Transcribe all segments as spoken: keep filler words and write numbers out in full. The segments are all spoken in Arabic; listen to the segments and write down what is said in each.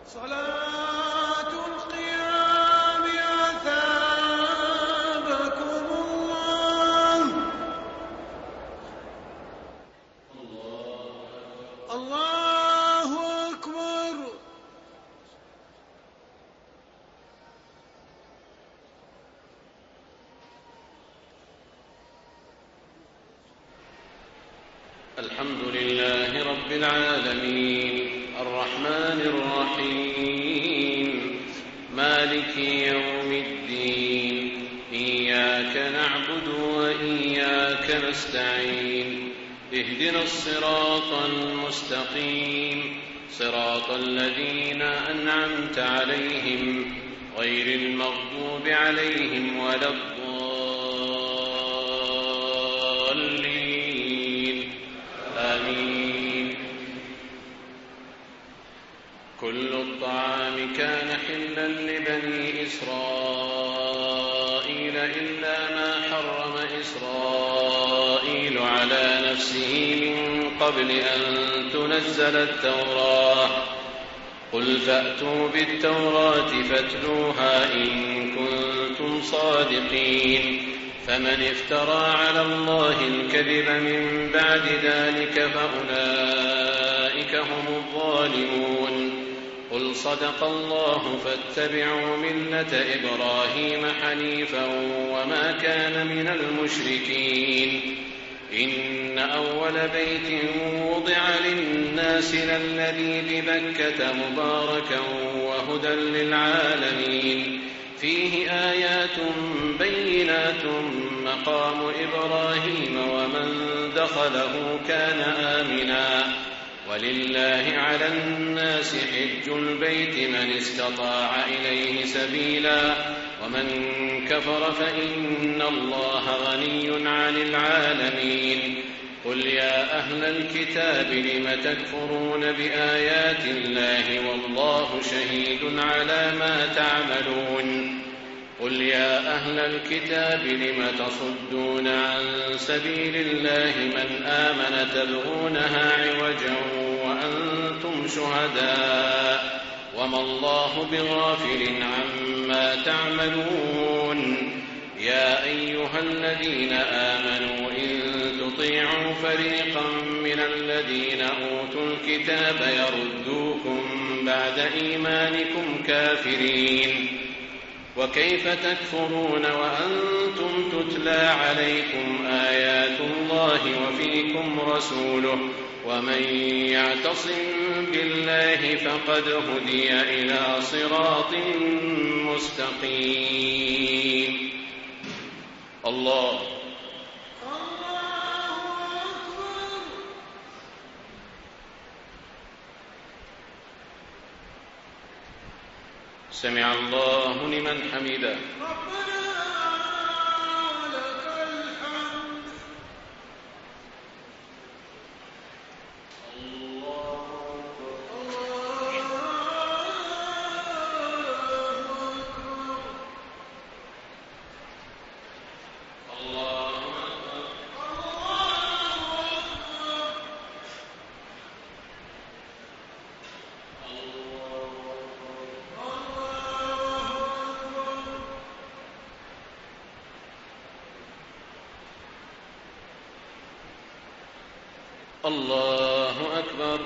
صلاة القيام أثابكم الله. الله أكبر. الحمد لله رب العالمين الرحمن الرحيم مالك يوم الدين إياك نعبد وإياك نستعين اهدنا الصراط المستقيم صراط الذين أنعمت عليهم غير المغضوب عليهم ولا الضالين آمين. كل الطعام كان حلا لبني إسرائيل إلا ما حرم إسرائيل على نفسه من قبل أن تنزل التوراة قل فأتوا بالتوراة فاتلوها إن كنتم صادقين فمن افترى على الله الكذب من بعد ذلك فأولئك هم الظالمون. قل صدق الله فاتبعوا ملة إبراهيم حنيفا وما كان من المشركين. إن أول بيت وضع للناس للذي ببكة مباركا وهدى للعالمين فيه آيات بينات مقام إبراهيم ومن دخله كان آمنا ولله على الناس حج البيت من استطاع إليه سبيلا ومن كفر فإن الله غني عن العالمين. قل يا أهل الكتاب لم تكفرون بآيات الله والله شهيد على ما تعملون. قل يا أهل الكتاب لم تصدون عن سبيل الله من آمن تبغونها عوجا وأنتم شهداء وما الله بغافل عما تعملون. يا أيها الذين آمنوا إن تطيعوا فريقا من الذين أوتوا الكتاب يردوكم بعد إيمانكم كافرين وكيف تكفرون وأنتم تتلى عليكم آيات الله وفيكم رسوله ومن يعتصم بالله فقد هدي إلى صراط مستقيم. الله سمع الله لمن حمده. الله أكبر.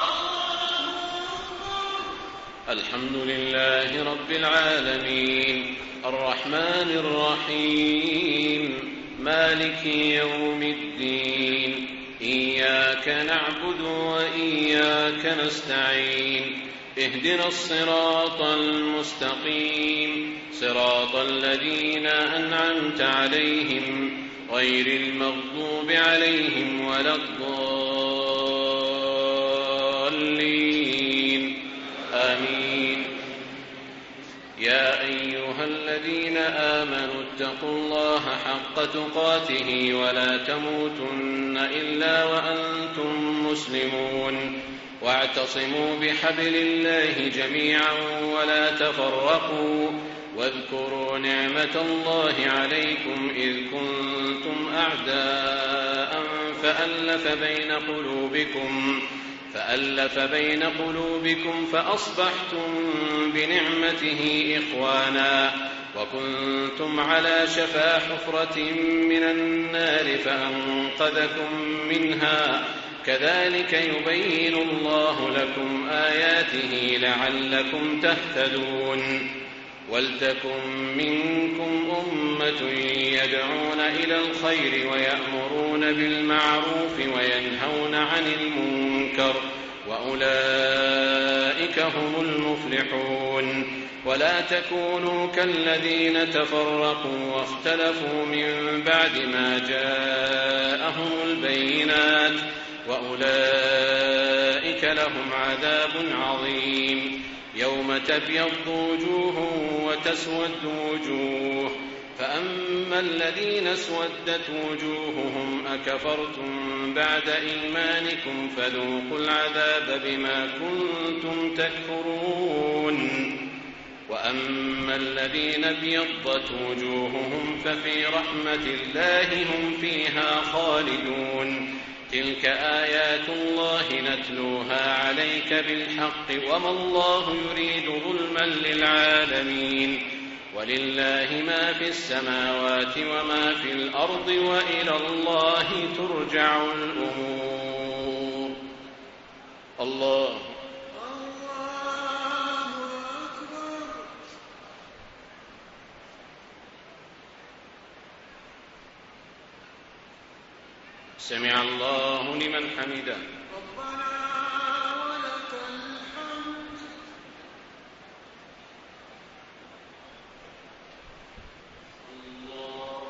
الحمد لله رب العالمين الرحمن الرحيم مالك يوم الدين إياك نعبد وإياك نستعين اهدنا الصراط المستقيم صراط الذين أنعمت عليهم غير المغضوب عليهم ولا الضالين آمين. يا أيها الذين آمنوا اتقوا الله حق تقاته ولا تموتن إلا وأنتم مسلمون واعتصموا بحبل الله جميعا ولا تفرقوا واذكروا نعمة الله عليكم إذ كنتم أعداء فألف بين قلوبكم فألف بين قلوبكم فأصبحتم بنعمته إخوانا وكنتم على شفا حفرة من النار فأنقذكم منها كذلك يبين الله لكم آياته لعلكم تهتدون ولتكن منكم أمة يدعون إلى الخير ويأمرون بالمعروف وينهون عن المنكر وأولئك هم المفلحون ولا تكونوا كالذين تفرقوا واختلفوا من بعد ما جاءهم البينات وأولئك لهم عذاب عظيم يوم تبيض وجوه وتسود وجوه فأما الذين اسودت وجوههم أكفرتم بعد إيمانكم فذوقوا العذاب بما كنتم تكفرون وأما الذين ابيضت وجوههم ففي رحمة الله هم فيها خالدون تلك آيات الله نتلوها عليك بالحق وما الله يريد ظلما للعالمين ولله ما في السماوات وما في الأرض وإلى الله ترجع الأمور. الله سمع الله لمن حمده ربنا ولك الحمد. الله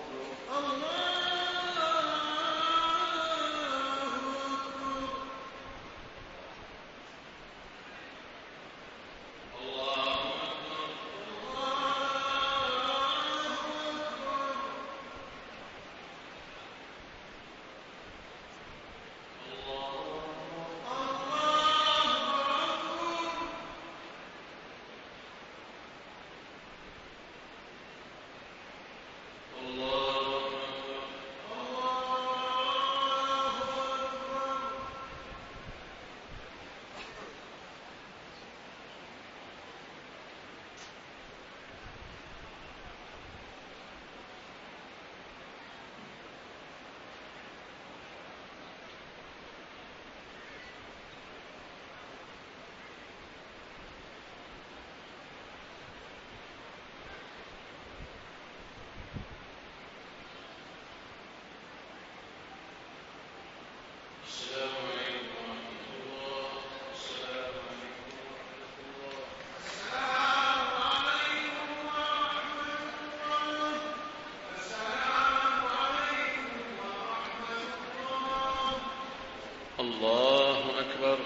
أكبر.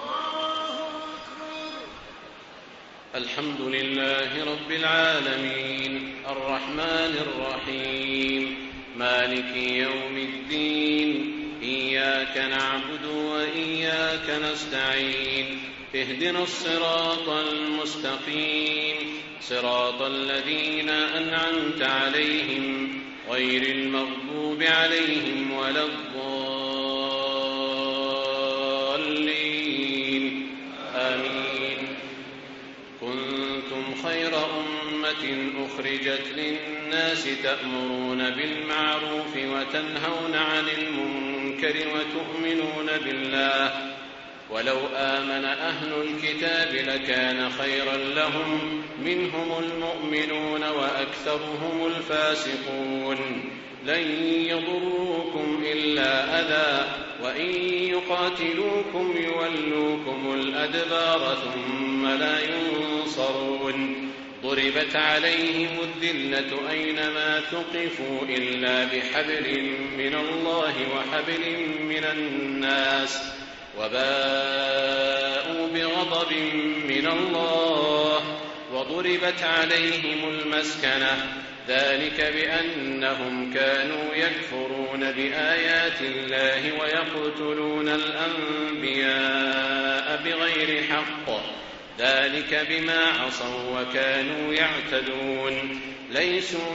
الحمد لله رب العالمين الرحمن الرحيم مالك يوم الدين إياك نعبد وإياك نستعين اهدنا الصراط المستقيم صراط الذين أنعمت عليهم غير المغضوب عليهم ولا الضالين آمين. كنتم خير أمة أخرجت للناس تأمرون بالمعروف وتنهون عن المنكر وتؤمنون بالله ولو آمن أهل الكتاب لكان خيرا لهم منهم المؤمنون وأكثرهم الفاسقون. لن يضروكم إلا أذى وإن يقاتلوكم يولوكم الأدبار ثم لا ينصرون. ضربت عليهم الذلة أينما ثقفوا إلا بحبل من الله وحبل من الناس وباءوا بغضب من الله وضربت عليهم المسكنة ذلك بأنهم كانوا يكفرون بآيات الله ويقتلون الأنبياء بغير حق ذلك بما عصوا وكانوا يعتدون. ليسوا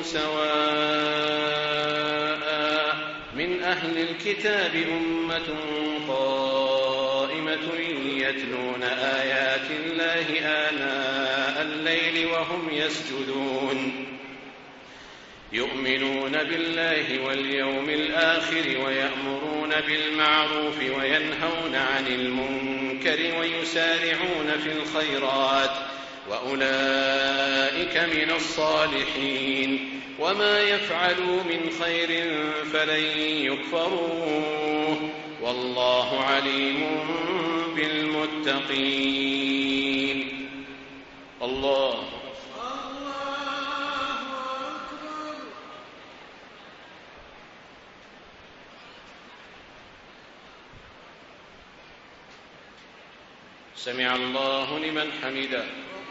سواء من أهل الكتاب أمة قائمة ملائكة يتلون آيات الله آناء الليل وهم يسجدون يؤمنون بالله واليوم الآخر ويأمرون بالمعروف وينهون عن المنكر ويسارعون في الخيرات وأولئك من الصالحين وما يفعلوا من خير فلن يكفروه والله عليم بالمتقين. الله سمع الله لمن حمده.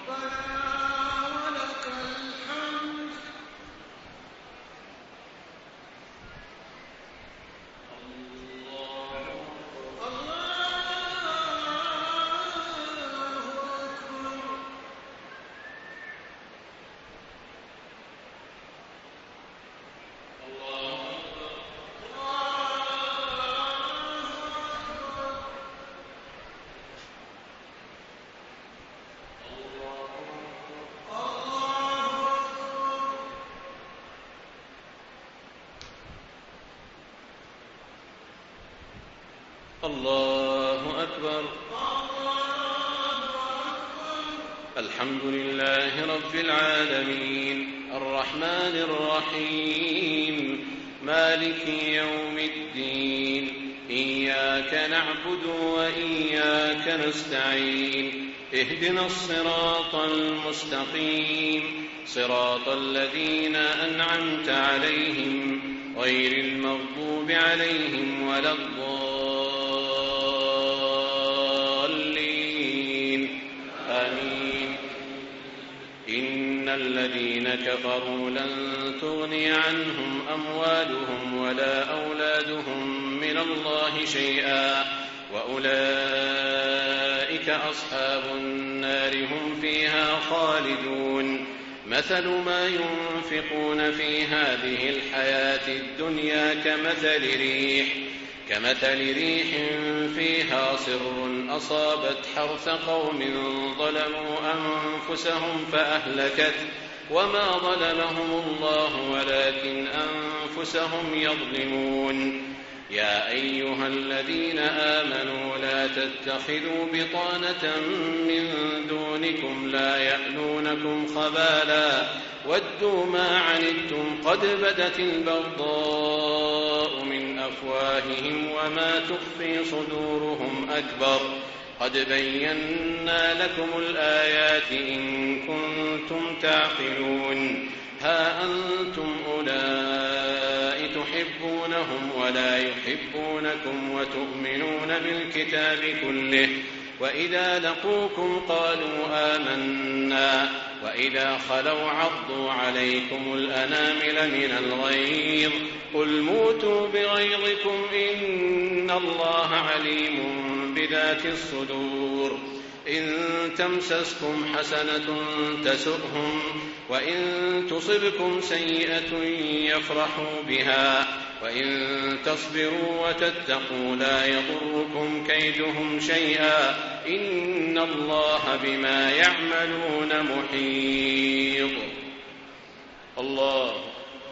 الله أكبر. الحمد لله رب العالمين الرحمن الرحيم مالك يوم الدين إياك نعبد وإياك نستعين اهدنا الصراط المستقيم صراط الذين أنعمت عليهم غير المغضوب عليهم ولا الضالين آمين. إن الذين كفروا لن تغني عنهم أموالهم ولا أولادهم من الله شيئا وأولئك أصحاب النار هم فيها خالدون. مثل ما ينفقون في هذه الحياة الدنيا كمثل ريح كمثل ريح فيها صر أصابت حرث قوم ظلموا أنفسهم فأهلكت وما ظلمهم الله ولكن أنفسهم يظلمون. يا أيها الذين آمنوا لا تتخذوا بطانة من دونكم لا يألونكم خبالا ودوا ما عنتم قد بدت البغضاء من أفواههم وما تخفي صدورهم أكبر قد بينا لكم الآيات إن كنتم تعقلون. ها أنتم أولئك تحبونهم ولا يحبونكم وتؤمنون بالكتاب كله وإذا لقوكم قالوا آمنا وإذا خلوا عضوا عليكم الأنامل من الغيظ قل موتوا بغيظكم إن الله عليم بذات الصدور. إن تمسسكم حسنة تسؤهم وإن تصبكم سيئة يفرحوا بها وإن تصبروا وتتقوا لا يضركم كيدهم شيئا إن الله بما يعملون محيط. الله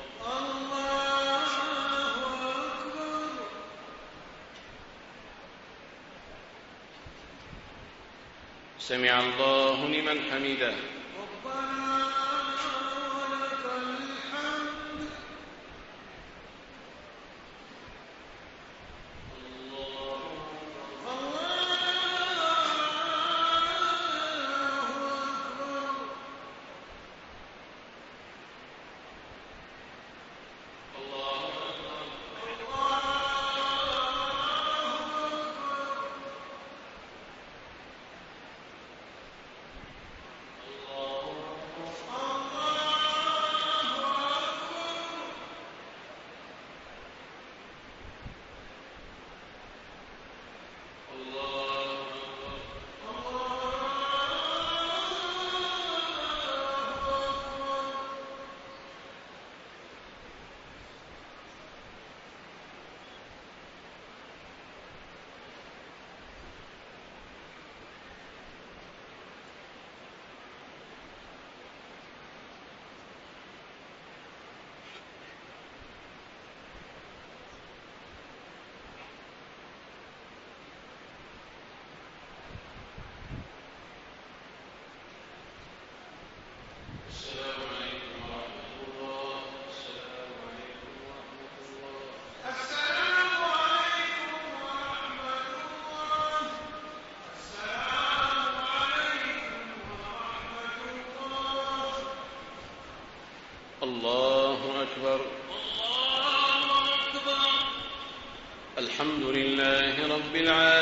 سمع الله لمن حمده. الله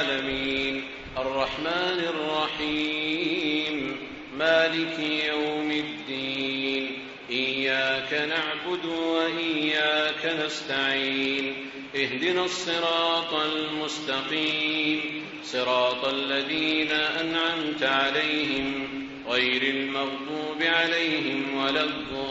العالمين الرحمن الرحيم مالك يوم الدين إياك نعبد وإياك نستعين اهدنا الصراط المستقيم صراط الذين أنعمت عليهم غير المغضوب عليهم ولا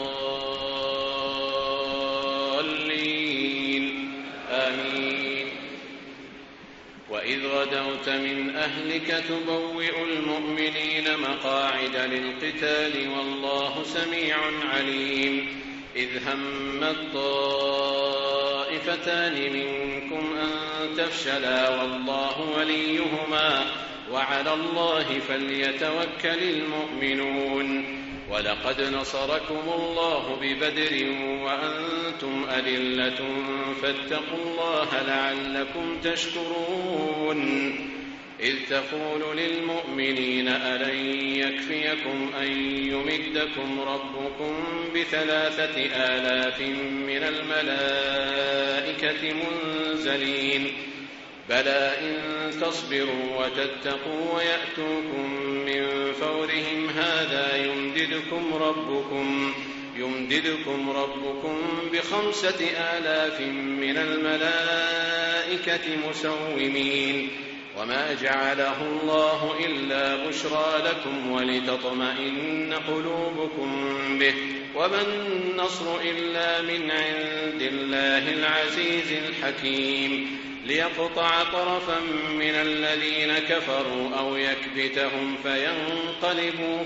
الضالين آمين. وإذ غدوت من أهلك تبوئ المؤمنين مقاعد للقتال والله سميع عليم إذ هم الطائفتان منكم أن تفشلا والله وليهما وعلى الله فليتوكل المؤمنون ولقد نصركم الله ببدر وأنتم أذلة فاتقوا الله لعلكم تشكرون إذ تقول للمؤمنين ألن يكفيكم أن يمدكم ربكم بثلاثة آلاف من الملائكة منزلين بلى إن تصبروا وتتقوا ويأتوكم من فورهم هذا يمددكم ربكم يمددكم ربكم بخمسة آلاف من الملائكة مسومين وما جعله الله إلا بشرى لكم ولتطمئن قلوبكم به وما النصر إلا من عند الله العزيز الحكيم ليقطع طرفا من الذين كفروا أو يكبتهم فينقلبوا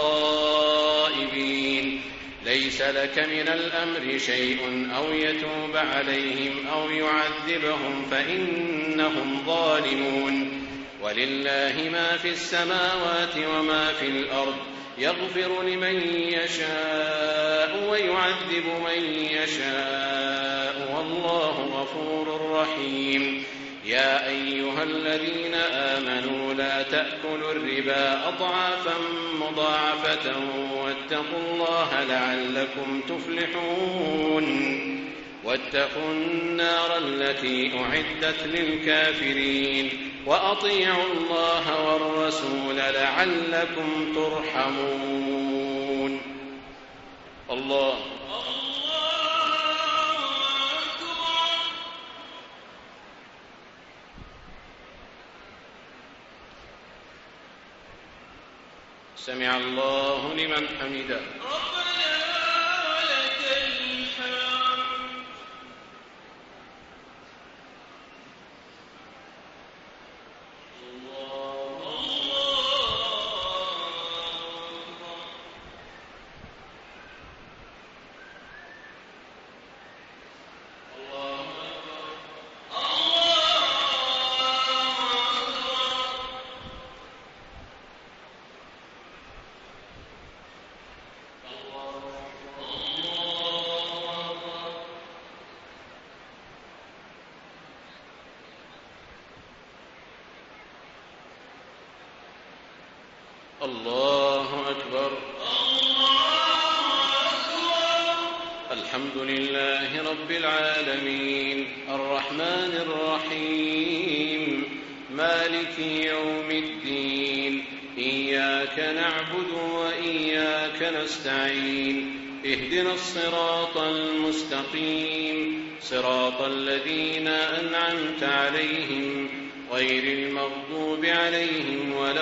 خائبين ليس لك من الأمر شيء أو يتوب عليهم أو يعذبهم فإنهم ظالمون ولله ما في السماوات وما في الأرض يغفر لمن يشاء ويعذب من يشاء والله غفور رحيم يا أيها الذين آمنوا لا تأكلوا الربا أضعافا مضاعفة واتقوا الله لعلكم تفلحون واتقوا النار التي أعدت للكافرين وأطيعوا الله والرسول لعلكم ترحمون. الله سمع الله لمن حمده ربنا ولك الحمد. الله الله أكبر. الله أكبر. الحمد لله رب العالمين الرحمن الرحيم مالك يوم الدين إياك نعبد وإياك نستعين اهدنا الصراط المستقيم صراط الذين أنعمت عليهم غير المغضوب عليهم ولا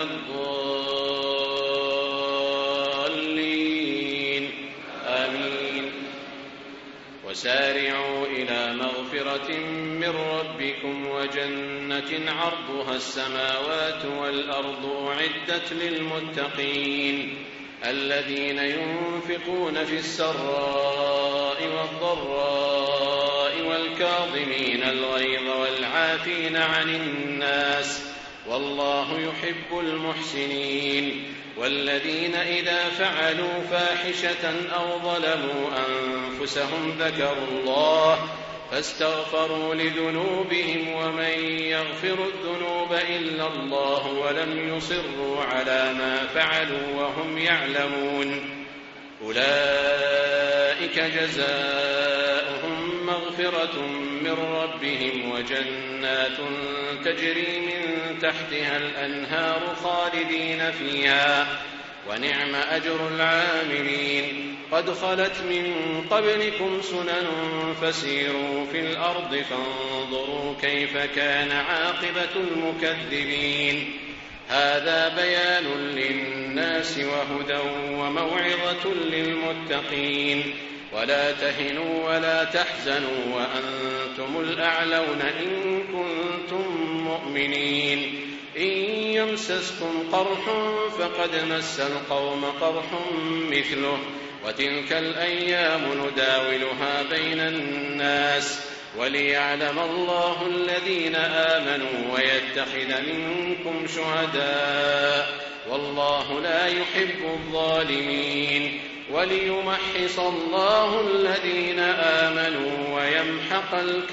الضالين آمين. وسارعوا إلى مغفرة من ربكم وجنة عرضها السماوات والأرض أعدت للمتقين الذين ينفقون في السراء والضراء والكاظمين الغيظ والعافين عن الناس والله يحب المحسنين والذين إذا فعلوا فاحشة أو ظلموا أنفسهم ذكروا الله فاستغفروا لذنوبهم ومن يغفر الذنوب إلا الله ولم يصروا على ما فعلوا وهم يعلمون أولئك جزاؤهم مغفرة مغفرة من ربهم وجنات تجري من تحتها الأنهار خالدين فيها ونعم أجر العاملين قد خلت من قبلكم سنن فسيروا في الأرض فانظروا كيف كان عاقبة المكذبين هذا بيان للناس وهدى وموعظة للمتقين ولا تهنوا ولا تحزنوا وأنتم الأعلون إن كنتم مؤمنين إن يمسسكم قرح فقد مس القوم قرح مثله وتلك الأيام نداولها بين الناس وليعلم الله الذين آمنوا ويتخذ منكم شهداء والله لا يحب الظالمين وليمحص الله الذين آمنوا ويمحق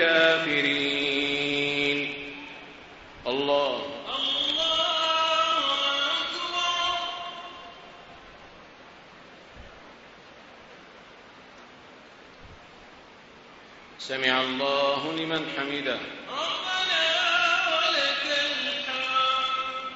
الكافرين. الله سمع الله لمن حمده ربنا ولك الحمد.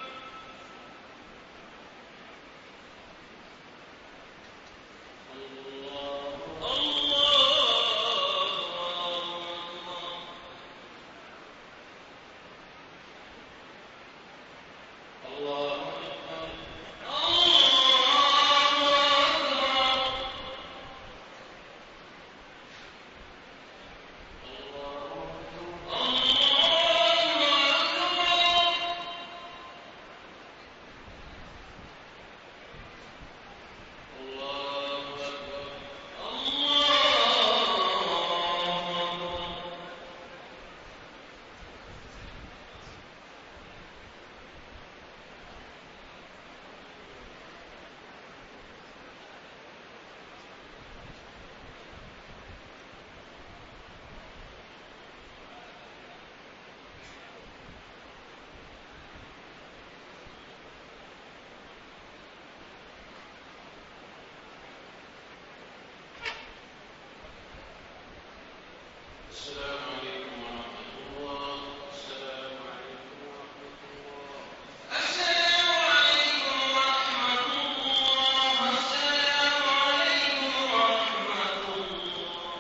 السلام عليكم ورحمة الله. السلام عليكم ورحمة الله. السلام عليكم ورحمة الله. السلام عليكم ورحمة الله.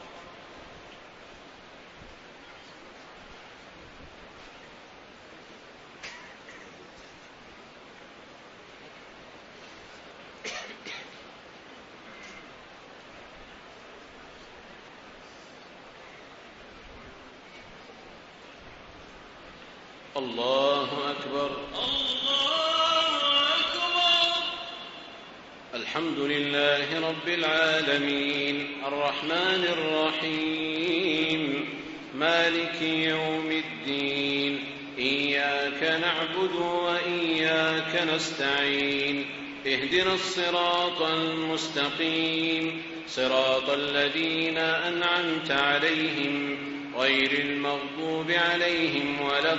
الله أكبر. الله أكبر. الحمد لله رب العالمين الرحمن الرحيم مالك يوم الدين إياك نعبد وإياك نستعين اهدنا الصراط المستقيم صراط الذين أنعمت عليهم غير المغضوب عليهم ولا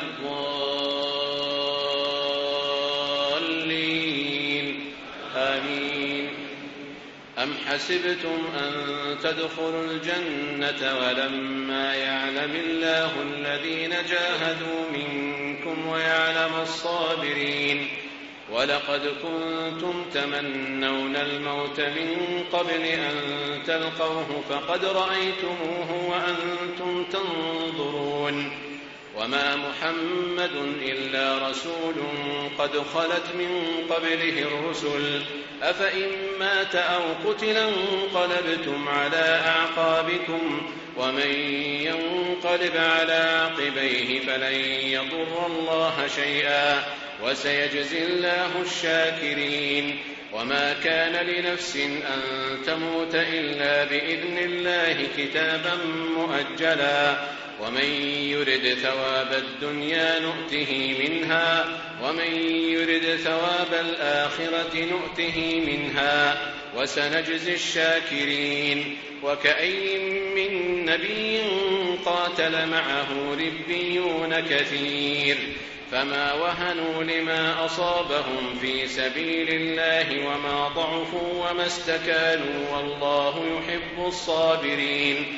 الضالين آمين. أم حسبتم أن تدخلوا الجنة ولما يعلم الله الذين جاهدوا منكم ويعلم الصابرين ولقد كنتم تمنون الموت من قبل أن تلقوه فقد رأيتموه وأنتم تنظرون وما محمد إلا رسول قد خلت من قبله الرسل أفإن مات أو قتل انقلبتم على أعقابكم ومن ينقلب على عقبيه فلن يضر الله شيئا وسيجزي الله الشاكرين. وما كان لنفس أن تموت إلا بإذن الله كتابا مؤجلا ومن يرد ثواب الدنيا نؤته منها ومن يرد ثواب الآخرة نؤته منها وسنجزي الشاكرين. وكأي من نبي قاتل معه ربيون كثير فما وهنوا لما أصابهم في سبيل الله وما ضعفوا وما استكانوا والله يحب الصابرين.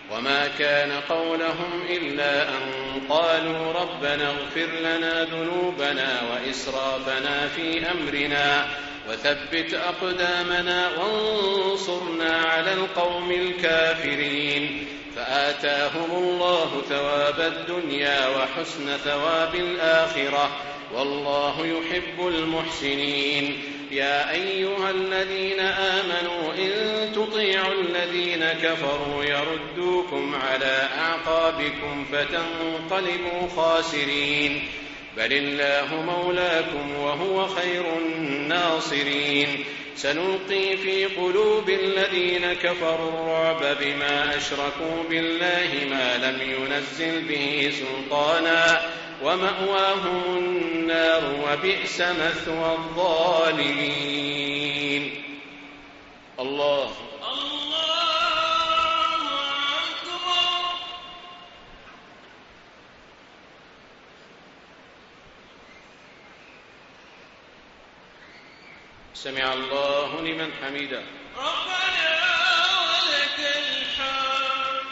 وما كان قولهم إلا أن قالوا ربنا اغفر لنا ذنوبنا وإسرافنا في أمرنا وثبت أقدامنا وانصرنا على القوم الكافرين فآتاهم الله ثواب الدنيا وحسن ثواب الآخرة والله يحب المحسنين. يا أيها الذين آمنوا إن تطيعوا الذين كفروا يردوكم على أعقابكم فتنقلبوا خاسرين بل الله مولاكم وهو خير الناصرين. سنلقي في قلوب الذين كفروا الرعب بما أشركوا بالله ما لم ينزل به سلطانا ومأواهم النار وبئس مثوى الظالمين. الله سمع الله لمن حمده. ربنا ولك الحمد.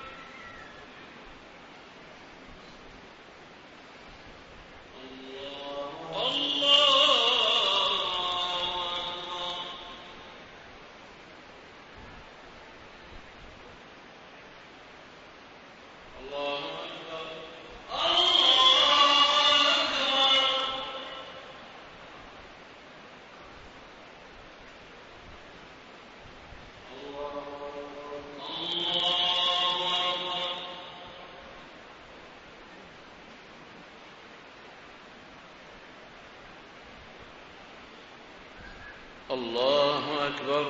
الله أكبر.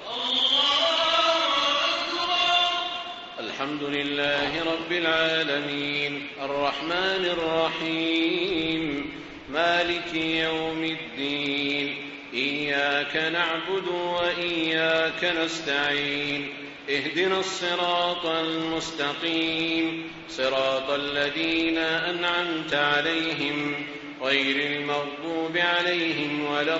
الحمد لله رب العالمين الرحمن الرحيم مالك يوم الدين إياك نعبد وإياك نستعين اهدنا الصراط المستقيم صراط الذين أنعمت عليهم غير المغضوب عليهم ولا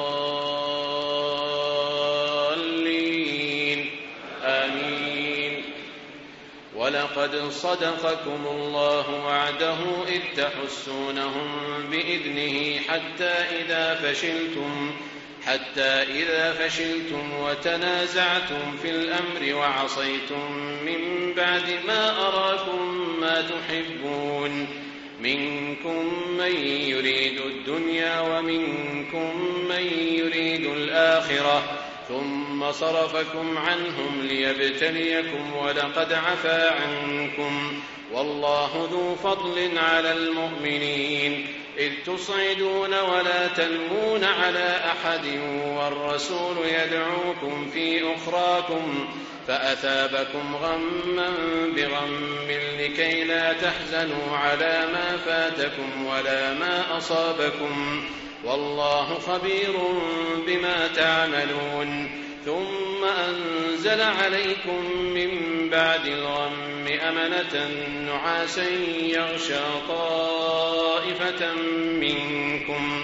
الضالين آمين. ولقد صدقكم الله وعده إذ تحسونهم بإذنه حتى إذا فشلتم حتى إذا فشلتم وتنازعتم في الأمر وعصيتم من بعد ما أراكم ما تحبون منكم من يريد الدنيا ومنكم من يريد الآخرة ثم صرفكم عنهم ليبتليكم ولقد عفا عنكم والله ذو فضل على المؤمنين إذ تصعدون ولا تلوون على أحد والرسول يدعوكم في أخراكم فأثابكم غما بغم لكي لا تحزنوا على ما فاتكم ولا ما أصابكم والله خبير بما تعملون. ثم أنزل عليكم من بعد الغم أمنة نعاسا يغشى طائفة منكم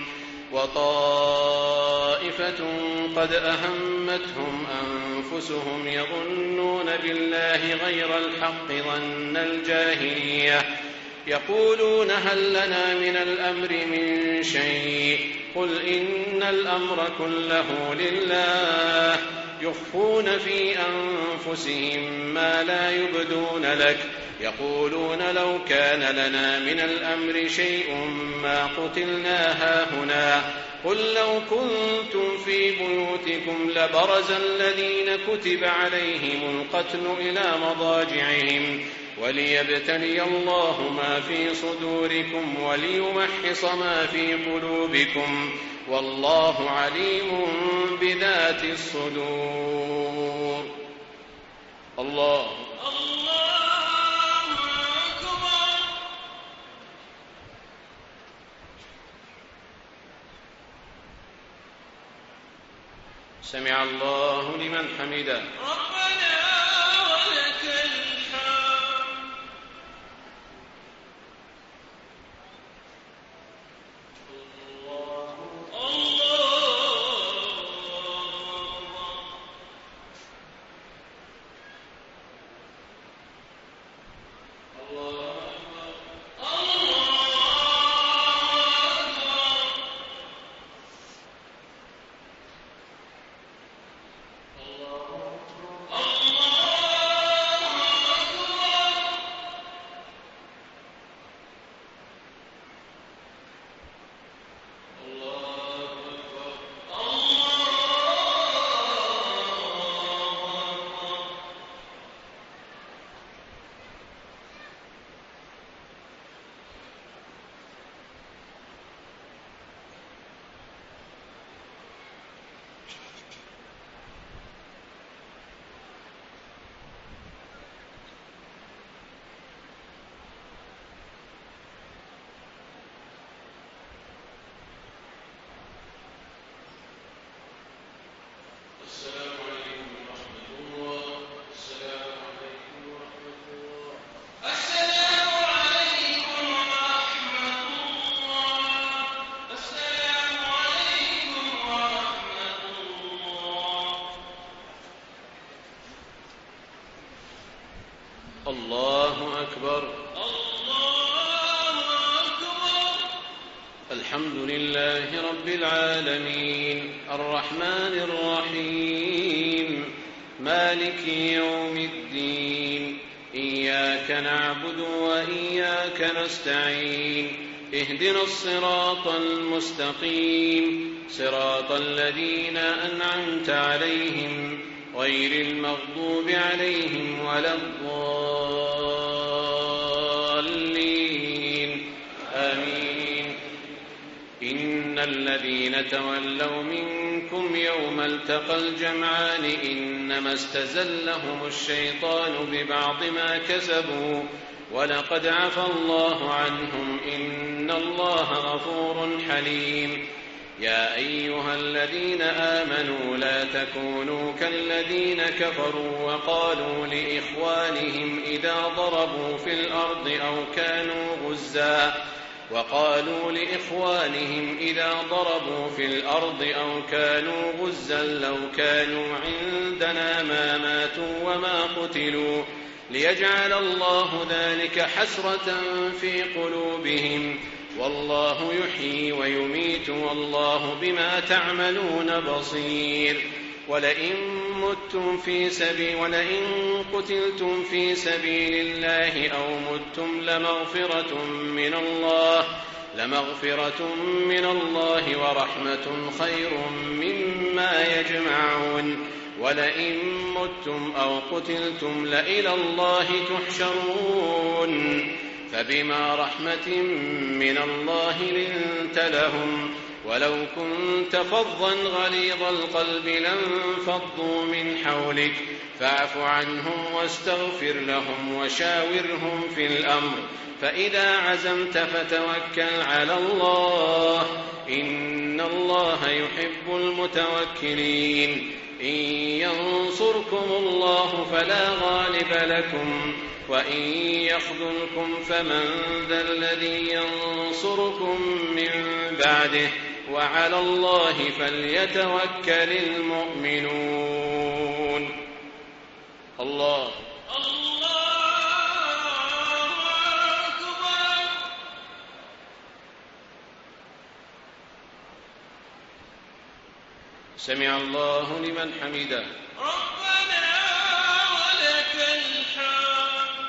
وطائفة قد أهمتهم أنفسهم يظنون بالله غير الحق ظن الجاهلية يقولون هل لنا من الأمر من شيء قل إن الأمر كله لله يخفون في أنفسهم ما لا يبدون لك يقولون لو كان لنا من الأمر شيء ما قتلنا هاهنا قل لو كنتم في بيوتكم لبرز الذين كتب عليهم القتل إلى مضاجعهم وليبتلي الله ما في صدوركم وليمحص ما في قلوبكم والله عليم بذات الصدور. الله سمع الله لمن حمده. ربنا ولك الحمد. الله السلام عليكم ورحمة الله. السلام عليكم ورحمة الله. السلام عليكم ورحمة الله. السلام عليكم ورحمة الله. الله أكبر. الله أكبر. الحمد لله رب العالمين الرحمن الرحيم مالك يوم الدين إياك نعبد وإياك نستعين اهدنا الصراط المستقيم صراط الذين أنعمت عليهم غير المغضوب عليهم ولا الضالين آمين. إن الذين تولوا منكم يوم التقى الجمعان إنما استزلهم الشيطان ببعض ما كسبوا ولقد عفى الله عنهم إن الله غفور حليم. يا أيها الذين آمنوا لا تكونوا كالذين كفروا وقالوا لإخوانهم إذا ضربوا في الأرض أو كانوا غزا وقالوا لإخوانهم إذا ضربوا في الأرض أو كانوا غزا لو كانوا عندنا ما ماتوا وما قتلوا ليجعل الله ذلك حسرة في قلوبهم والله يحيي ويميت والله بما تعملون بصير. ولئن متم في سبيل ولئن قتلتم في سبيل الله أو متم لمغفرة من الله لمغفرة من الله ورحمة خير مما يجمعون. ولئن متم أو قتلتم لإلى الله تحشرون. فبما رحمة من الله لنت لهم ولو كنت فظا غليظ القلب لانفضوا من حولك فاعف عنهم واستغفر لهم وشاورهم في الأمر فإذا عزمت فتوكل على الله إن الله يحب المتوكلين. إن ينصركم الله فلا غالب لكم وإن يخذلكم فمن ذا الذي ينصركم من بعده وعلى الله فليتوكل المؤمنون. الله سمع الله لمن حمده. ربنا ولك الحمد.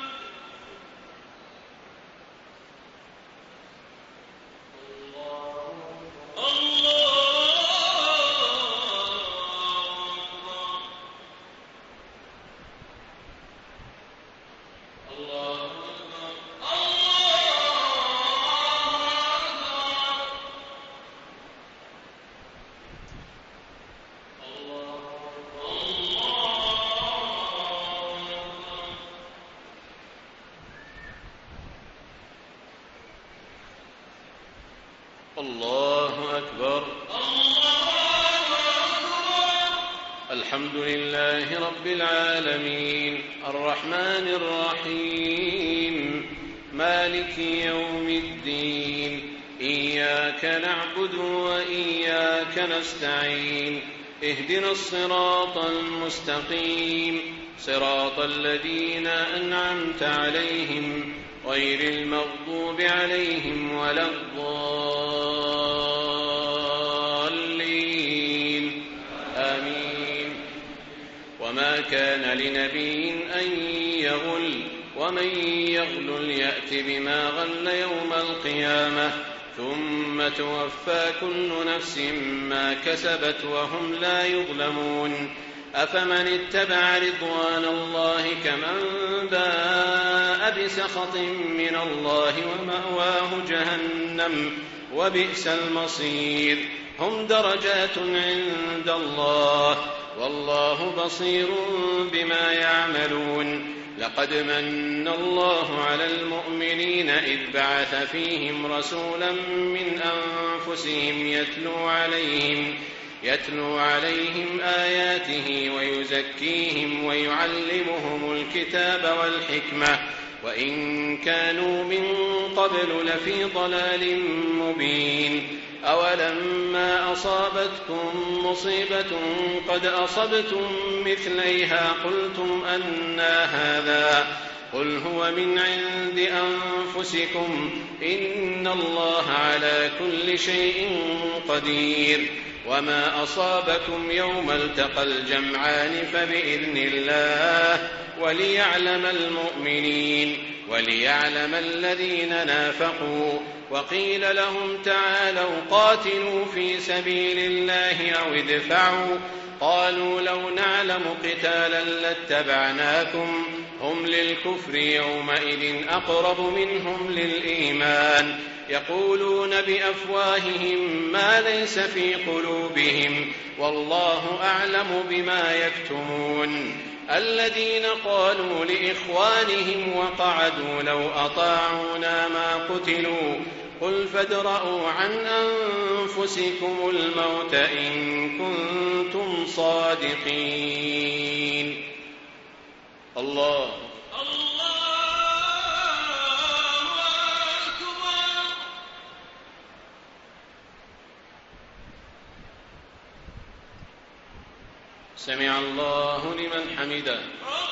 الله أكبر. الحمد لله رب العالمين الرحمن الرحيم مالك يوم الدين إياك نعبد وإياك نستعين اهدنا الصراط المستقيم صراط الذين أنعمت عليهم غير المغضوب عليهم ولا الضالين آمين. وما كان لنبي أن يغل ومن يغلل يأت بما غل يوم القيامة ثم توفى كل نفس ما كسبت وهم لا يظلمون. أفمن اتبع رضوان الله كمن باء بسخط من الله ومأواه جهنم وبئس المصير. هم درجات عند الله والله بصير بما يعملون. لقد من الله على المؤمنين إذ بعث فيهم رسولا من أنفسهم يتلو عليهم يتلو عليهم آياته ويزكيهم ويعلمهم الكتاب والحكمة وإن كانوا من قبل لفي ضلال مبين. أولما أصابتكم مصيبة قد أصبتم مثليها قلتم أنى هذا قل هو من عند أنفسكم إن الله على كل شيء قدير. وما أصابكم يوم التقى الجمعان فبإذن الله وليعلم المؤمنين وليعلم الذين نافقوا. وقيل لهم تعالوا قاتلوا في سبيل الله أو ادفعوا قالوا لو نعلم قتالا لاتبعناكم هم للكفر يومئذ أقرب منهم للإيمان يقولون بأفواههم ما ليس في قلوبهم والله أعلم بما يكتمون. الذين قالوا لإخوانهم وقعدوا لو أطاعونا ما قتلوا قل فادرءوا عن أنفسكم الموت إن كنتم صادقين. الله سمع الله لمن حمده.